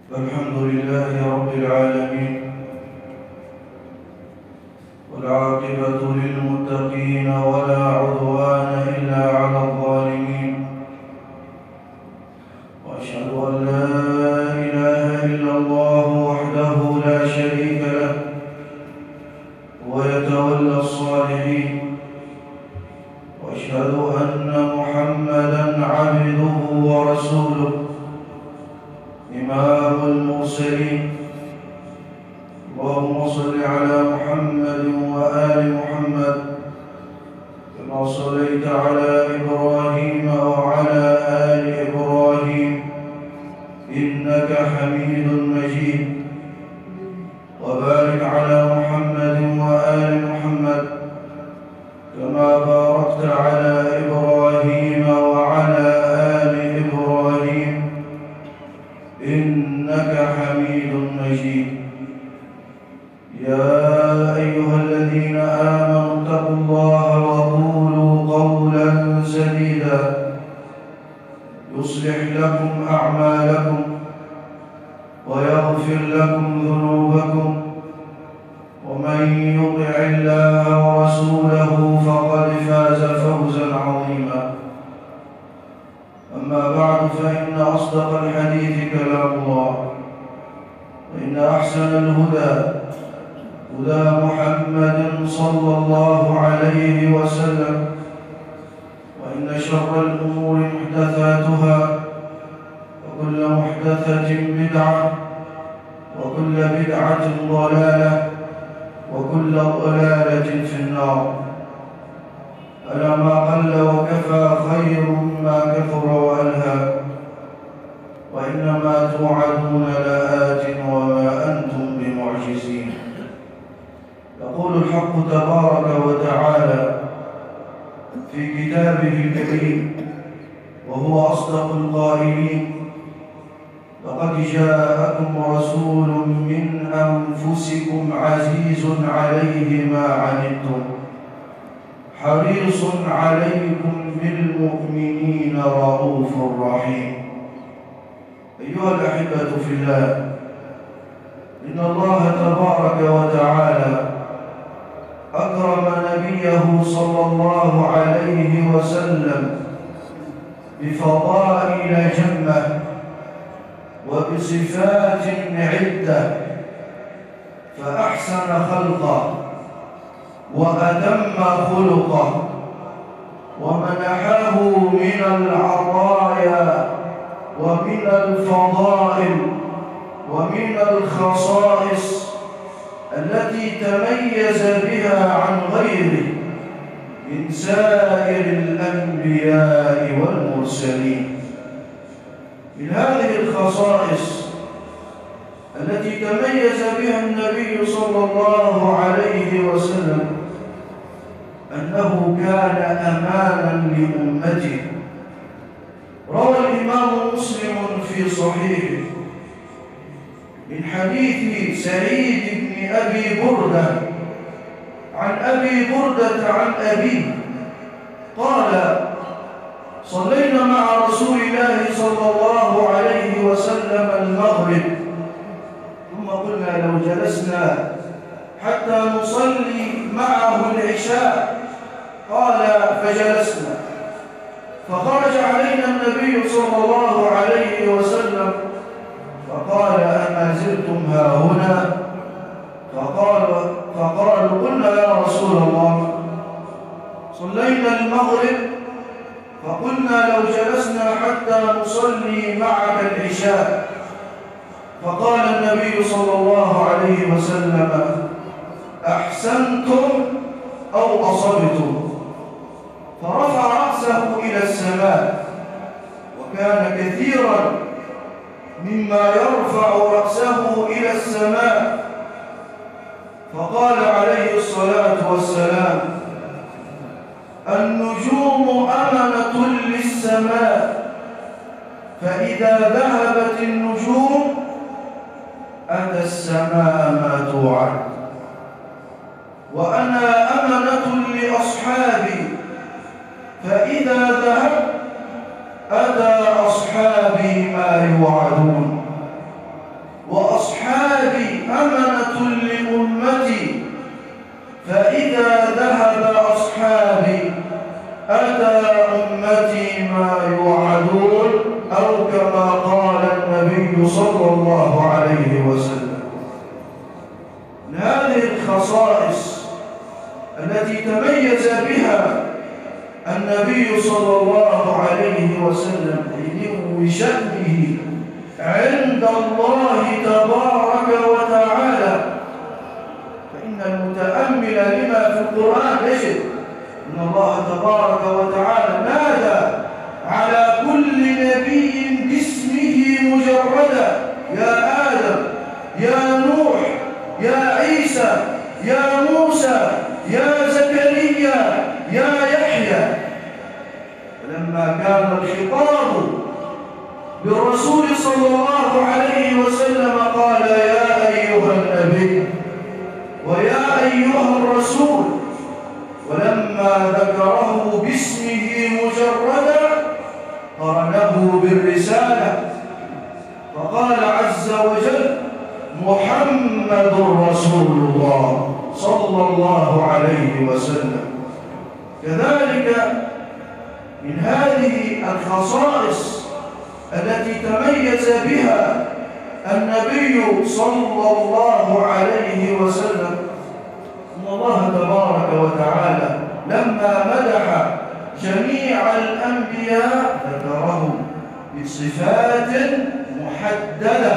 الحمد لله رب العالمين، والعاقبة للمتقين ولا عدوان إلا على الظالمين. وأشهد أن لا إله إلا الله وحده لا شريك له، ويتولى الصالحين. وأشهد أن محمدًا عبده ورسوله، إمام المرسلين. اللهم صل على محمد وآل محمد كما صليت على إبراهيم وعلى آل إبراهيم إنك حميد مجيد. وبارك على محمد وآل محمد كما باركت على إبراهيم وعلى آل إبراهيم إنك حميد مجيد. يا أيها الذين آمنوا اتقوا الله وقولوا قولا سديدا يصلح لكم أعمالكم ويغفر لكم ذنوبكم، ومن يطع الله ورسوله فقد فاز فوزا عظيما. أما بعد، فإن أصدق الحديث كلام الله، وإن أحسن الهدى هدى محمد صلى الله عليه وسلم، وإن شر الأمور محدثاتها، وكل محدثة بدعة، وكل بدعة ضلالة، وكل ضلالة في النار. ألا ما قل وكفى خير ما كثر وألهى، وإنما توعدون لآت وما أنتم بمعجزين. يقول الحق تبارك وتعالى في كتابه الكريم وهو أصدق القائلين: لقد جاءكم رسول من أنفسكم عزيز عليه ما عنتم حريص عليكم بالمؤمنين رؤوف رحيم. أيها الأحبة في الله، إن الله تبارك وتعالى أكرم نبيه صلى الله عليه وسلم بفضائل جمة وبصفات عدة، فأحسن خلقه وأتم خلقه، ومنحه من العطايا ومن الفضائل ومن الخصائص التي تميز بها عن غيره من سائر الأنبياء والمرسلين. من هذه الخصائص التي تميز بها النبي صلى الله عليه وسلم أنه كان أمانا لأمته. روى الإمام مسلم في صحيحه من حديث سعيد بن أبي بردة عن أبي بردة عن أبيه قال: صلينا مع رسول الله صلى الله عليه وسلم المغرب، ثم قلنا لو جلسنا حتى نصلي معه العشاء. قال: فجلسنا، فخرج علينا النبي صلى الله عليه وسلم فقال: أما زلتم هاهنا؟ فقالوا: قلنا يا رسول الله صلينا المغرب فقلنا لو جلسنا حتى نصلي معك العشاء. فقال النبي صلى الله عليه وسلم: أحسنتم أو أصبتم؟ فرفع رأسه إلى السماء، وكان كثيرا مما يرفع رأسه إلى السماء. فقال عليه الصلاة والسلام: النجوم أمنة للسماء، فإذا ذهبت النجوم أتى السماء ما توعد. وأنا أمنة لأصحابي، فإذا ذهبت أتى أصحابي ما يوعدون. النبي صلى الله عليه وسلم. من هذه الخصائص التي تميز بها النبي صلى الله عليه وسلم بشأنه عند الله تبارك وتعالى، فإن المتأمل لما في القرآن يجد أن الله تبارك وتعالى نادى على كل نبي باسمه مجردا: يا آدم، يا نوح، يا عيسى، يا موسى، يا زكريا، يا يحيى. فلما كان الخطاب بالرسول صلى الله عليه وسلم قال: يا أيها النبي ويا أيها الرسول. ولما ذكره باسمه مجردا قرنه بالرسالة، فقال عز وجل: محمد رسول الله صلى الله عليه وسلم. كذلك من هذه الخصائص التي تميز بها النبي صلى الله عليه وسلم أن الله تبارك وتعالى لما مدح جميع الأنبياء ذكرهم بصفات محددة.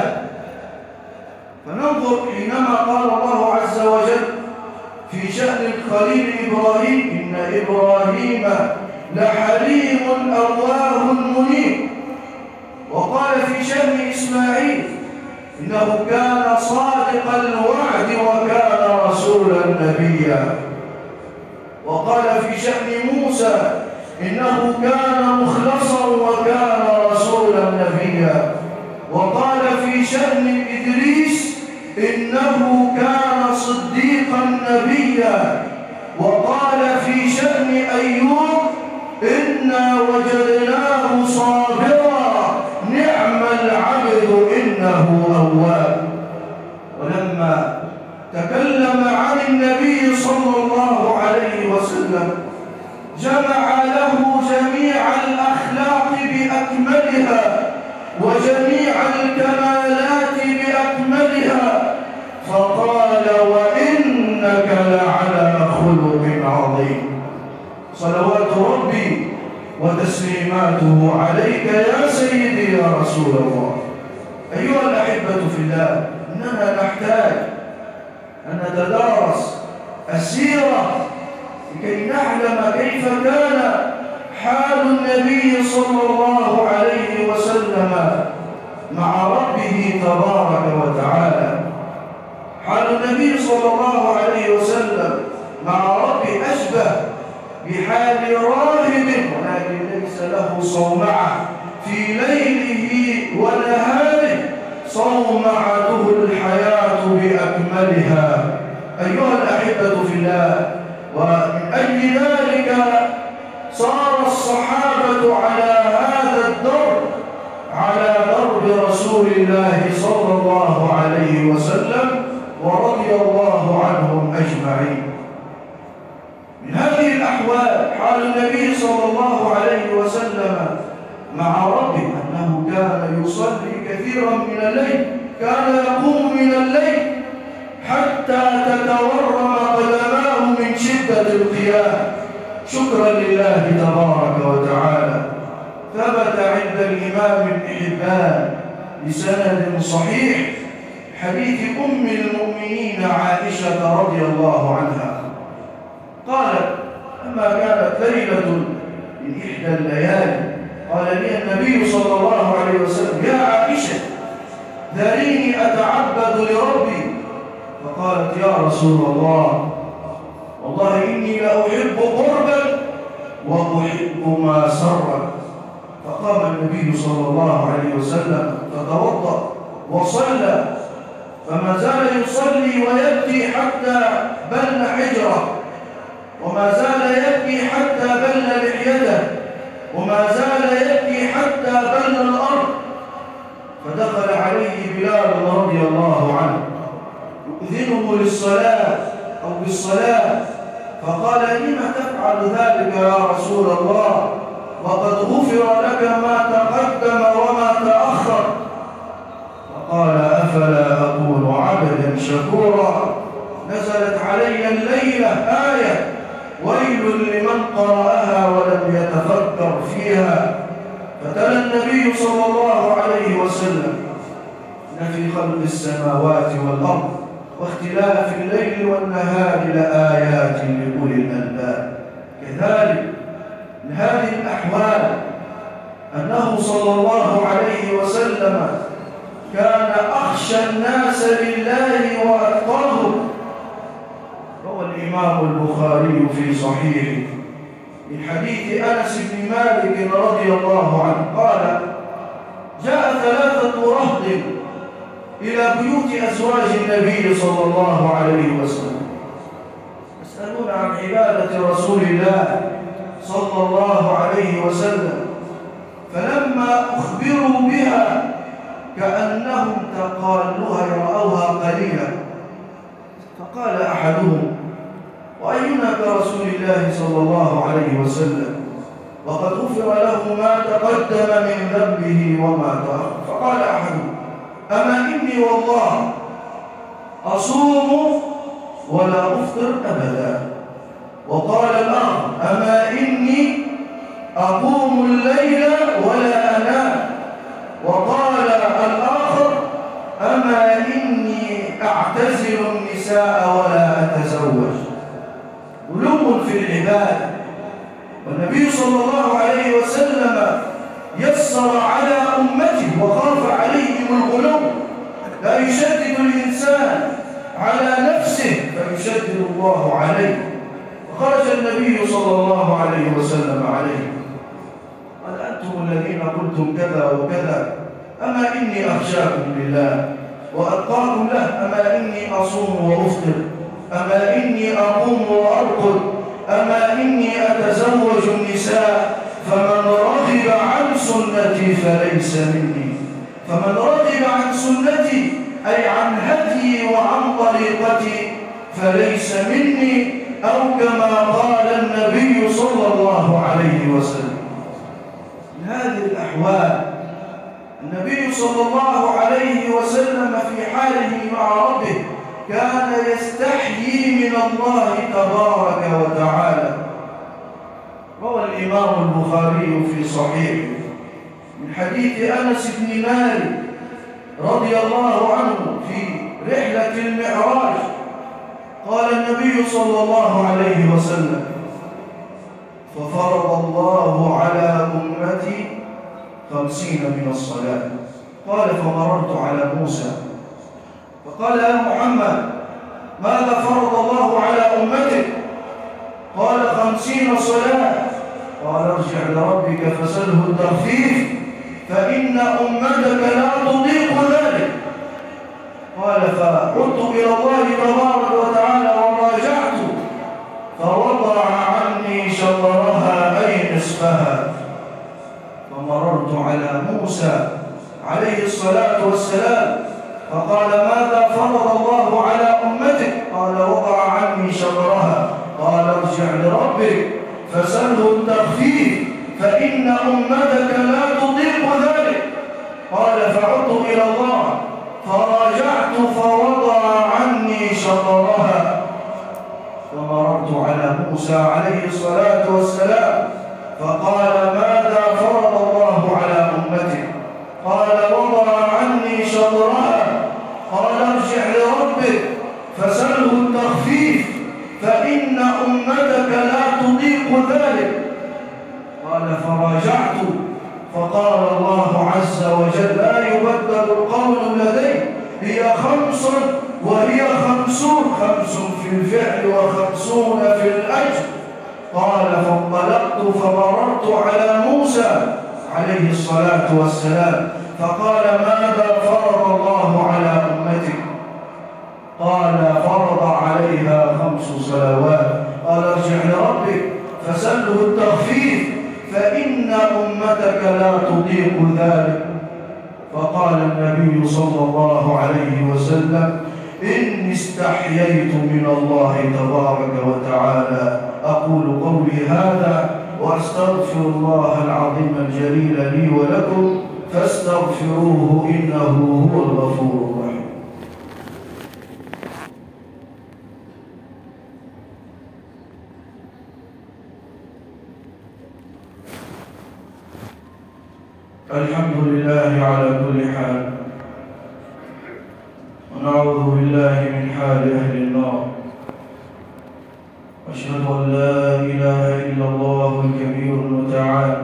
فننظر حينما قال الله عز وجل في شأن الخليل إبراهيم: إن إبراهيم لحليم أواه منيب. وقال في شأن إسماعيل: إنه كان صادق الوعد وكان رسولا نبيا. وقال في شأن موسى: إنه كان مخلصا وكان رسولا نبيا. وقال في شأن إدريس: إنه كان صديقا نبيا. وقال في شأن أيوب: إنا وجدناه صابرا نعم العبد إنه أواب. ولما تكلم عن النبي صلى الله عليه وسلم جمع له جميع الأخلاق بأكملها وجميع الكمالات بأكملها، فقال: وإنك لعلى خلق عظيم. صلوات ربي وتسليماته عليك يا سيدي يا رسول الله. أيها الأحبة في الله، إننا نحتاج أن نتدارس السيرة لكي نعلم كيف كان حال النبي صلى الله عليه وسلم مع ربه تبارك وتعالى. حال النبي صلى الله عليه وسلم مع ربه أشبه بحال راهب ولكن ليس له صومعة في ليله ونهاره، صومعته الحياة بأكملها. أيها الأحبة في الله، ومن أجل ذلك صار الصحابة على هذا الدرب، على درب رسول الله صلى الله عليه وسلم، ورضي الله عنهم أجمعين. من هذه الأحوال حال النبي صلى الله عليه وسلم مع ربه أنه كان يصلي كثيرا من الليل، كان يقوم من الليل حتى تتورم قدماه من شدة القيام شكرا لله تبارك وتعالى. ثبت عند الإمام ابن حبان بسند صحيح حديث أم المؤمنين عائشة رضي الله عنها قالت: لما كانت ليلة من إحدى الليالي قال لي النبي صلى الله عليه وسلم: يا عائشة، ذريني أتعبد لربي. فقالت: يا رسول الله، والله إني لأحب قربا وأحب ما سرا. فقام النبي صلى الله عليه وسلم فتوضأ وصلى، فما زال يصلي ويبكي حتى بل حجره، وما زال يبكي حتى بل لحيته، وما زال يبكي حتى بل الأرض. فدخل عليه بلال رضي الله عنه يؤذنه للصلاة أو بالصلاة، فقال: لم تفعل ذلك يا رسول الله؟ وقد غفر لك ما تقدم وما تأخر. مسطورا نزلت علي الليلة آية ويل لمن قرأها ولم يتفكر فيها. فتلا النبي صلى الله عليه وسلم: إن في خلق السماوات والأرض واختلاف الليل والنهار لآيات لأولي الألباب. كذلك من هذه الأحوال أنه صلى الله عليه وسلم كان أخشى الناس لله وأتقاهم. روى الإمام البخاري في صحيحه من حديث أنس بن مالك رضي الله عنه قال: جاء 3 رهط إلى بيوت أزواج النبي صلى الله عليه وسلم يسألون عن عبادة رسول الله صلى الله عليه وسلم، فلما أخبروا بها كأنهم تقالوها يرأوها قليلا، فقال أحدهم: وأينا برسول الله صلى الله عليه وسلم وقد غفر له ما تقدم من ذنبه وما تأخر؟ فقال أحدهم: أما إني والله أصوم ولا أفطر أبدا. وقال الآخر: أما إني أقوم الليل ولا أنام. وقال الآخر: أما إني أعتزل النساء ولا أتزوج. غلو في العبادة. والنبي صلى الله عليه وسلم يسر على أمته وخاف عليهم الغلو. لا يشدد الإنسان على نفسه فيشدد الله عليه. وخرج النبي صلى الله عليه وسلم عليه قال: أنتم الذين قلتم كذا وكذا، أما إني أخشاكم لله وأتقاكم له. أما إني أصوم وأفطر، أما إني أقوم وأرقد، أما إني أتزوج النساء، فمن رغب عن سنتي فليس مني. فمن رغب عن سنتي أي عن هدي وعن طريقتي فليس مني، أو كما قال النبي صلى الله عليه وسلم. من هذه الأحوال النبي صلى الله عليه وسلم في حاله مع ربه كان يستحيي من الله تبارك وتعالى. روى الإمام البخاري في صحيحه من حديث أنس بن مالك رضي الله عنه في رحلة المعراج قال النبي صلى الله عليه وسلم: ففرض الله على أمتي 50 من الصلاة. قال: فمررت على موسى فقال: يا محمد، ماذا فرض الله على أمتك؟ قال: 50 صلاة. قال: ارجع لربك فسله التخفيف فإن أمتك لا تطيق ذلك. قال: فعدت إلى الله تبارك وتعالى وراجعت فوضع عني شطرها أي نصفها. فمررت على موسى عليه الصلاة والسلام فقال: ماذا فرض الله على أمتك؟ قال: وضع عني شطرها. قال: ارجع لربك فسله التخفيف فإن أمتك لا تطيق ذلك. قال: فعدت إلى الله فراجعت فوضع عني شطرها. فمررت على موسى عليه الصلاة والسلام فقال: ماذا فرض الله على أمتك؟ قال: وضع عني شطرها. قال: ارجع لربك فسله التخفيف فإن أمتك لا تطيق ذلك. قال: فراجعت فقال الله عز وجل: لا يبدل القول لدي، هي 5 وهي 50، 5 في الفعل و50 في الأجر. قال: فانطلقت فمررت على موسى عليه الصلاة والسلام فقال: ماذا فرض الله على أمتك؟ قال: فرض عليها 5 صلوات. قال: ارجع لربك فسله التخفيف فإن أمتك لا تطيق ذلك. فقال النبي صلى الله عليه وسلم: إني استحييت من الله تبارك وتعالى. أقول قولي هذا وأستغفر الله العظيم الجليل لي ولكم فاستغفروه إنه هو الغفور الرحيم. الحمد لله على كل حال، ونعوذ بالله من حال أهل النار. وأشهد أن لا إله إلا الله الكبير المتعال،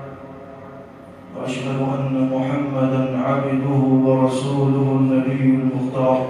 وأشهد أن محمدًا عبده ورسوله النبي المختار.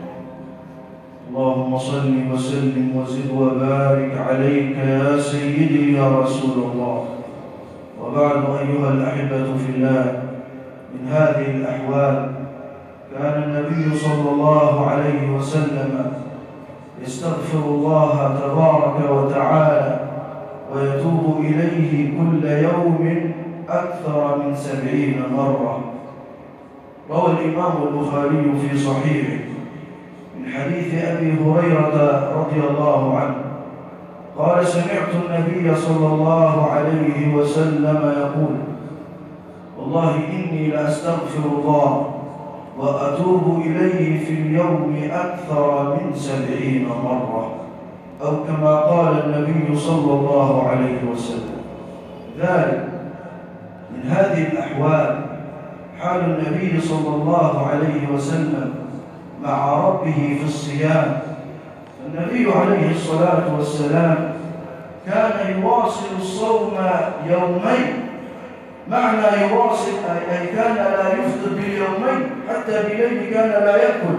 اللهم صل وسلم وزد وبارك عليك يا سيدي يا رسول الله. وبعد أيها الأحبة في الله، من هذه الأحوال كان النبي صلى الله عليه وسلم يستغفر الله تبارك وتعالى ويتوب إليه كل يوم أكثر من 70 مرة. روى الإمام البخاري في صحيحه من حديث أبي هريرة رضي الله عنه قال: سمعت النبي صلى الله عليه وسلم يقول: والله إني لأستغفر الله وأتوب إليه في اليوم أكثر من 70 مرة، أو كما قال النبي صلى الله عليه وسلم. ذلك من هذه الأحوال حال النبي صلى الله عليه وسلم مع ربه في الصيام. النبي عليه الصلاة والسلام كان يواصل الصوم يومين. معنى يواصل أي كان لا يفطر باليومين، حتى بليل كان لا يأكل.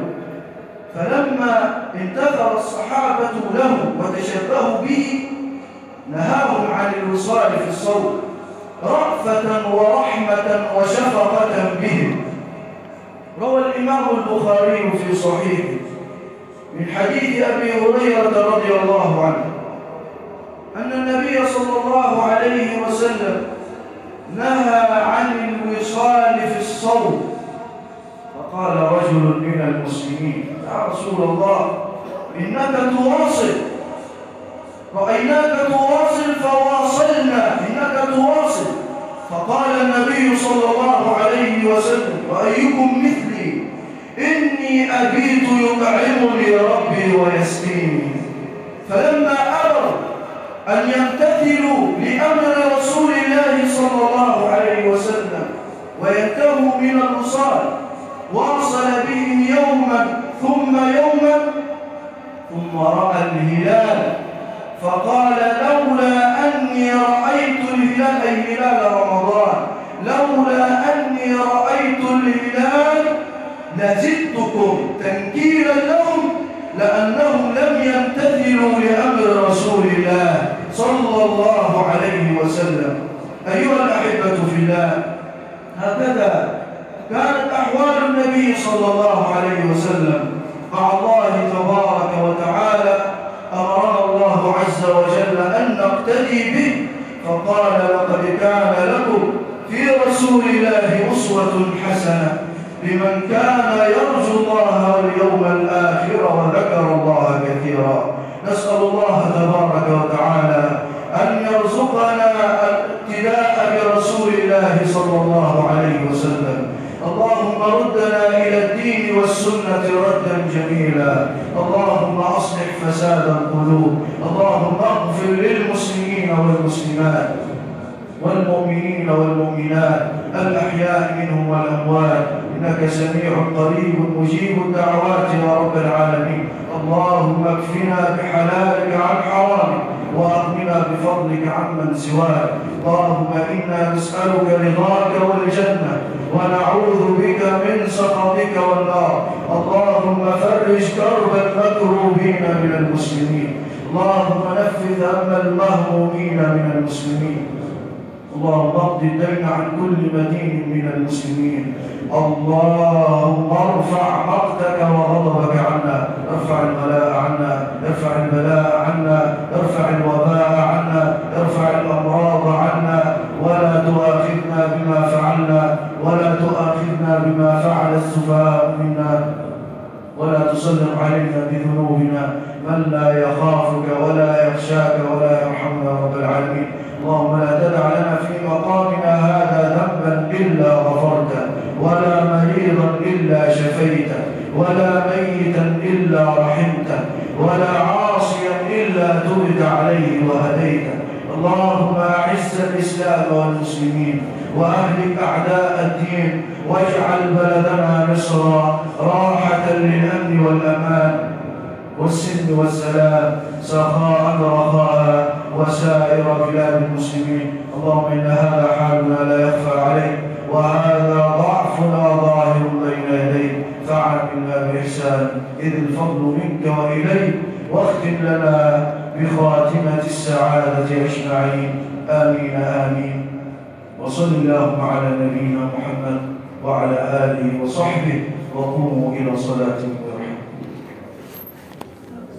فلما انتظر الصحابة له وتشبهوا به نهاهم عن الوصال في الصوم رأفة ورحمة وشفقة بهم. روى الإمام البخاري في صحيحه من حديث أبي هريرة رضي الله عنه أن النبي صلى الله عليه وسلم نهى عن الوصال في الصوم. فقال رجل من المسلمين: يا رسول الله، إنك تواصل، رأيناك تواصل فواصلنا، إنك تواصل. فقال النبي صلى الله عليه وسلم: وأيكم مثلي، إني أبيت يطعمني ربي ويسقيني. فلما أروا أن يمتثلوا لأمر رسول الله صلى الله عليه وسلم وينتهوا من الوصال، واصل بهم يوما ثم يوما، ثم رأى الهلال فقال: لولا أني رأيت الهلال، أي هلال رمضان، لولا أني رأيت الهلال لزدتكم تنكيلا لهم، لأنهم لم يمتثلوا لأمر رسول الله صلى الله عليه وسلم. أيها الأحبة في الله، هكذا كانت أحوال النبي صلى الله عليه وسلم مع الله تبارك وتعالى. أمرنا الله عز وجل أن نقتدي به، فقال: لقد كان لكم في رسول الله أسوة حسنة لمن كان يرجو الله واليوم الآخر وذكر الله كثيرا. نسأل الله تبارك وتعالى أن يرزقنا الاقتداء برسول الله صلى الله عليه وسلم. اللهم ردنا إلى الدين والسنة ردا جميلا. اللهم أصلح فساد القلوب. اللهم اغفر للمسلمين والمسلمات والمؤمنين والمؤمنات الأحياء منهم والأموات، إنك سميع قريب مجيب الدعوات يا رب العالمين. اللهم اكفنا بحلالك عن حرامك، وأغننا بفضلك عمن سواك. اللهم إنا نسألك رضاك والجنة، ونعوذ بك من سخطك والنار. اللهم فرج كرب المكروبين من المسلمين. اللهم نفذ هم المهمومين من المسلمين. اللهم اقض الدين عن كل مدين من المسلمين. اللهم ارفع مقتك وغضبك عنا، ارفع البلاء عنا، ارفع البلاء عنا، ارفع الوباء عنا، ارفع الأمراض عنا، ولا تؤاخذنا بما فعلنا، ولا تؤاخذنا بما فعل السفهاء منا، ولا تسلط علينا بذنوبنا من لا يخافك ولا يخشاك ولا يرحمنا رب العالمين. اللهم لا تدع لنا في مقامنا هذا ذنبا إلا غفرته، ولا مريضا إلا شفيته، ولا ميتا إلا رحمته، ولا عاصيا إلا تبت عليه وهديته. اللهم أعز الإسلام والمسلمين وأهلك أعداء الدين، واجعل بلدنا مصر راحة للأمن والأمان والسلم والسلام، سخاء رخاء وسائر بلاد المسلمين. اللهم إن هذا حالنا لا يخفى عليك، وهذا ضعفنا ظاهر بين يديك، فعاملنا بإحسان إذ الفضل منك وإليك، واختم لنا بخاتمة السعادة أجمعين. آمين آمين. وصل اللهم على نبينا محمد وعلى آله وصحبه، وقوموا إلى صلاتكم.